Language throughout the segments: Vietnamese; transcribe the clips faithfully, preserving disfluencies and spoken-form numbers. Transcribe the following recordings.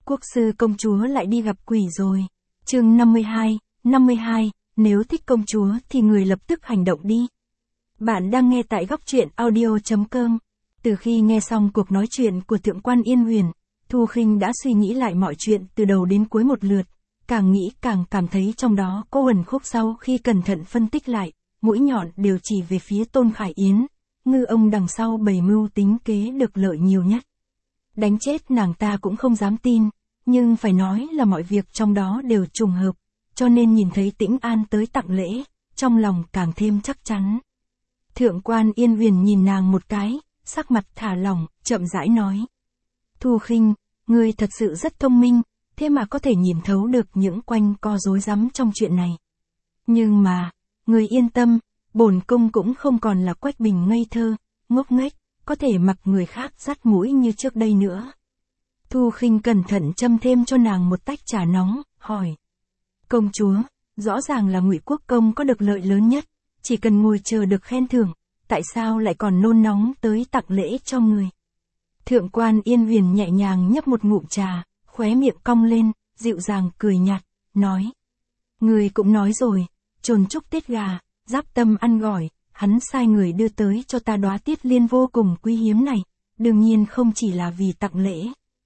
Quốc sư công chúa lại đi gặp quỷ rồi. Chương năm mươi hai, năm mươi hai, nếu thích công chúa thì người lập tức hành động đi. Bạn đang nghe tại góc truyện audio chấm com. Từ khi nghe xong cuộc nói chuyện của Thượng quan Yên Huyền, Thu Khinh đã suy nghĩ lại mọi chuyện từ đầu đến cuối một lượt, càng nghĩ càng cảm thấy trong đó có uẩn khúc. Sau khi cẩn thận phân tích lại, mũi nhọn đều chỉ về phía Tôn Khải Yến, ngư ông đằng sau bày mưu tính kế được lợi nhiều nhất. Đánh chết nàng ta cũng không dám tin, nhưng phải nói là mọi việc trong đó đều trùng hợp, cho nên nhìn thấy Tĩnh An tới tặng lễ, trong lòng càng thêm chắc chắn. Thượng quan Yên Huyền nhìn nàng một cái, sắc mặt thả lỏng, chậm rãi nói. Thu Khinh, ngươi thật sự rất thông minh, thế mà có thể nhìn thấu được những quanh co rối rắm trong chuyện này. Nhưng mà, ngươi yên tâm, bổn cung cũng không còn là Quách Bình ngây thơ, ngốc nghếch, có thể mặc người khác dắt mũi như trước đây nữa. Thu Khinh cẩn thận châm thêm cho nàng một tách trà nóng, hỏi. Công chúa, rõ ràng là Ngụy Quốc công có được lợi lớn nhất, chỉ cần ngồi chờ được khen thưởng, tại sao lại còn nôn nóng tới tặng lễ cho người? Thượng quan Yên Huyền nhẹ nhàng nhấp một ngụm trà, khóe miệng cong lên, dịu dàng cười nhạt, nói. Người cũng nói rồi, trồn trúc tiết gà, giáp tâm ăn gỏi, hắn sai người đưa tới cho ta đóa tiết liên vô cùng quý hiếm này, đương nhiên không chỉ là vì tặng lễ.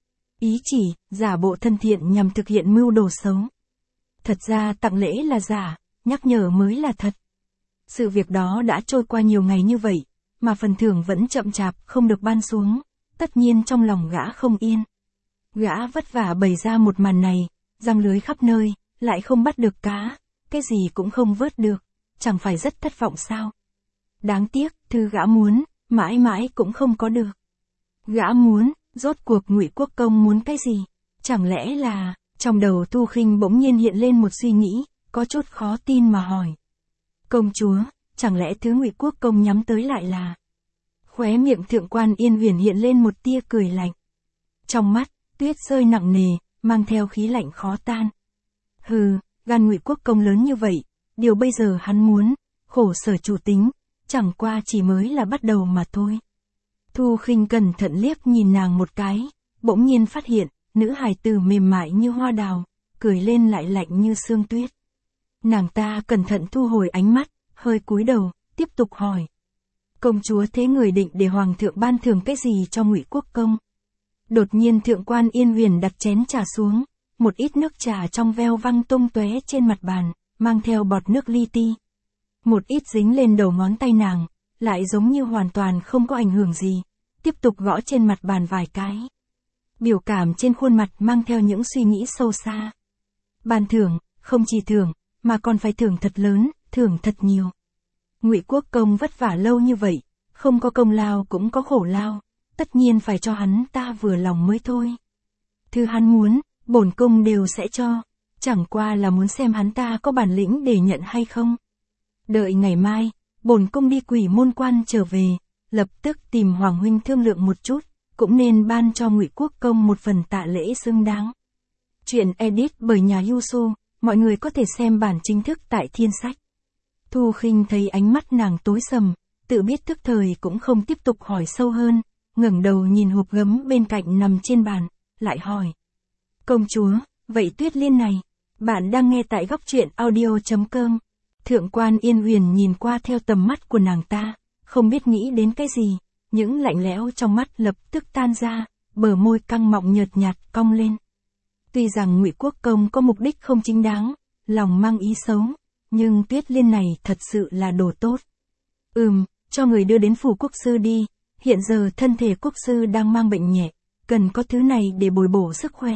Ý chỉ, giả bộ thân thiện nhằm thực hiện mưu đồ xấu. Thật ra tặng lễ là giả, nhắc nhở mới là thật. Sự việc đó đã trôi qua nhiều ngày như vậy, mà phần thưởng vẫn chậm chạp không được ban xuống, tất nhiên trong lòng gã không yên. Gã vất vả bày ra một màn này, giăng lưới khắp nơi, lại không bắt được cá, cái gì cũng không vớt được, chẳng phải rất thất vọng sao? Đáng tiếc, thứ gã muốn, mãi mãi cũng không có được. Gã muốn, rốt cuộc Ngụy Quốc công muốn cái gì? Chẳng lẽ là, trong đầu Thu Khinh bỗng nhiên hiện lên một suy nghĩ, có chút khó tin mà hỏi. Công chúa, chẳng lẽ thứ Ngụy Quốc công nhắm tới lại là... Khóe miệng Thượng quan Yên Huyền hiện lên một tia cười lạnh. Trong mắt, tuyết rơi nặng nề, mang theo khí lạnh khó tan. Hừ, gan Ngụy Quốc công lớn như vậy, điều bây giờ hắn muốn, khổ sở chủ tính, chẳng qua chỉ mới là bắt đầu mà thôi. Thu Khinh cẩn thận liếc nhìn nàng một cái, bỗng nhiên phát hiện, nữ hài tử mềm mại như hoa đào, cười lên lại lạnh như sương tuyết. Nàng ta cẩn thận thu hồi ánh mắt, hơi cúi đầu, tiếp tục hỏi. Công chúa thế người định để hoàng thượng ban thưởng cái gì cho Ngụy Quốc công? Đột nhiên Thượng quan Yên Huyền đặt chén trà xuống, một ít nước trà trong veo văng tung tóe trên mặt bàn, mang theo bọt nước li ti. Một ít dính lên đầu ngón tay nàng, lại giống như hoàn toàn không có ảnh hưởng gì, tiếp tục gõ trên mặt bàn vài cái. Biểu cảm trên khuôn mặt mang theo những suy nghĩ sâu xa. Ban thưởng, không chỉ thưởng, mà còn phải thưởng thật lớn, thưởng thật nhiều. Ngụy Quốc công vất vả lâu như vậy, không có công lao cũng có khổ lao, tất nhiên phải cho hắn ta vừa lòng mới thôi. Thứ hắn muốn, bổn cung đều sẽ cho, chẳng qua là muốn xem hắn ta có bản lĩnh để nhận hay không. Đợi ngày mai, bổn cung đi Quỷ Môn Quan trở về, lập tức tìm Hoàng huynh thương lượng một chút, cũng nên ban cho Ngụy Quốc công một phần tạ lễ xứng đáng. Chuyện edit bởi nhà Yusu, mọi người có thể xem bản chính thức tại Thiên Sách. Thu Khinh thấy ánh mắt nàng tối sầm, tự biết thức thời cũng không tiếp tục hỏi sâu hơn, ngẩng đầu nhìn hộp gấm bên cạnh nằm trên bàn, lại hỏi. Công chúa, vậy Tuyết Liên này, bạn đang nghe tại góc truyện audio chấm com. Thượng quan Yên Huyền nhìn qua theo tầm mắt của nàng ta, không biết nghĩ đến cái gì, những lạnh lẽo trong mắt lập tức tan ra, bờ môi căng mọng nhợt nhạt cong lên. Tuy rằng Ngụy Quốc công có mục đích không chính đáng, lòng mang ý xấu, nhưng Tuyết Liên này thật sự là đồ tốt. Ừm, cho người đưa đến phủ quốc sư đi, hiện giờ thân thể quốc sư đang mang bệnh nhẹ, cần có thứ này để bồi bổ sức khỏe.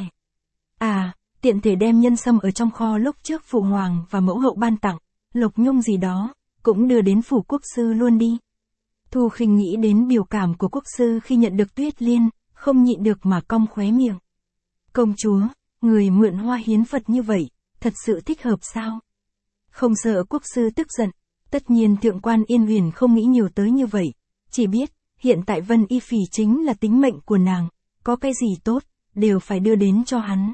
À, tiện thể đem nhân sâm ở trong kho lúc trước phụ hoàng và mẫu hậu ban tặng, lộc nhung gì đó, cũng đưa đến phủ quốc sư luôn đi. Thu Khinh nghĩ đến biểu cảm của quốc sư khi nhận được Tuyết Liên, không nhịn được mà cong khóe miệng. Công chúa, người mượn hoa hiến Phật như vậy, thật sự thích hợp sao? Không sợ quốc sư tức giận, tất nhiên Thượng quan Yên Huyền không nghĩ nhiều tới như vậy, chỉ biết, hiện tại Vân Y Phỉ chính là tính mệnh của nàng, có cái gì tốt, đều phải đưa đến cho hắn.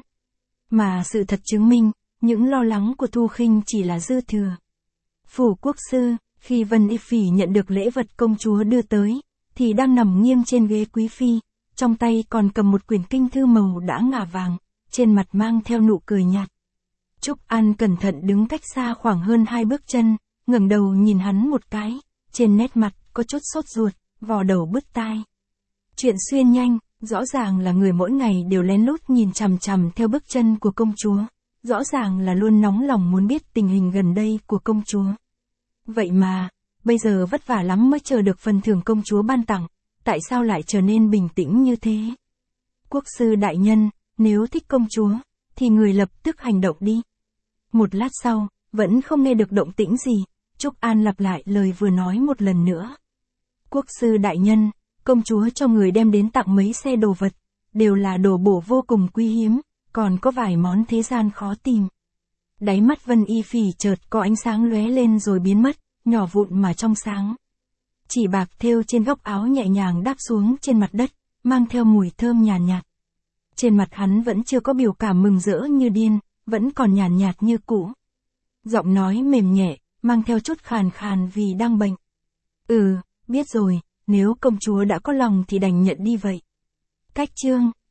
Mà sự thật chứng minh, những lo lắng của Thu Khinh chỉ là dư thừa. Phủ quốc sư, khi Vân Y Phỉ nhận được lễ vật công chúa đưa tới, thì đang nằm nghiêng trên ghế quý phi, trong tay còn cầm một quyển kinh thư màu đã ngả vàng, trên mặt mang theo nụ cười nhạt. Trúc An cẩn thận đứng cách xa khoảng hơn hai bước chân, ngẩng đầu nhìn hắn một cái, trên nét mặt có chút sốt ruột, vò đầu bứt tai. Chuyện xuyên nhanh, rõ ràng là người mỗi ngày đều lén lút nhìn chằm chằm theo bước chân của công chúa, rõ ràng là luôn nóng lòng muốn biết tình hình gần đây của công chúa. Vậy mà, bây giờ vất vả lắm mới chờ được phần thưởng công chúa ban tặng, tại sao lại trở nên bình tĩnh như thế? Quốc sư đại nhân, nếu thích công chúa, thì người lập tức hành động đi. Một lát sau, vẫn không nghe được động tĩnh gì, Trúc An lặp lại lời vừa nói một lần nữa. Quốc sư đại nhân, công chúa cho người đem đến tặng mấy xe đồ vật, đều là đồ bổ vô cùng quý hiếm, còn có vài món thế gian khó tìm. Đáy mắt Vân Y Phỉ chợt có ánh sáng lóe lên rồi biến mất, nhỏ vụn mà trong sáng. Chỉ bạc thêu trên góc áo nhẹ nhàng đáp xuống trên mặt đất, mang theo mùi thơm nhàn nhạt, nhạt. Trên mặt hắn vẫn chưa có biểu cảm mừng rỡ như điên, vẫn còn nhàn nhạt, nhạt như cũ. Giọng nói mềm nhẹ, mang theo chút khàn khàn vì đang bệnh. Ừ, biết rồi, nếu công chúa đã có lòng thì đành nhận đi vậy. Cách chương